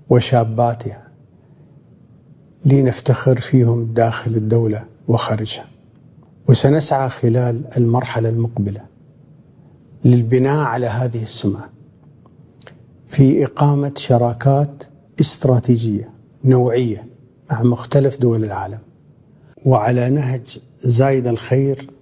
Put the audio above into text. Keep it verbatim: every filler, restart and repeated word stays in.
وشاباتها لنفتخر فيهم داخل الدولة وخارجها. وسنسعى خلال المرحلة المقبلة للبناء على هذه السمعة في إقامة شراكات استراتيجية نوعية مع مختلف دول العالم، وعلى نهج زايد الخير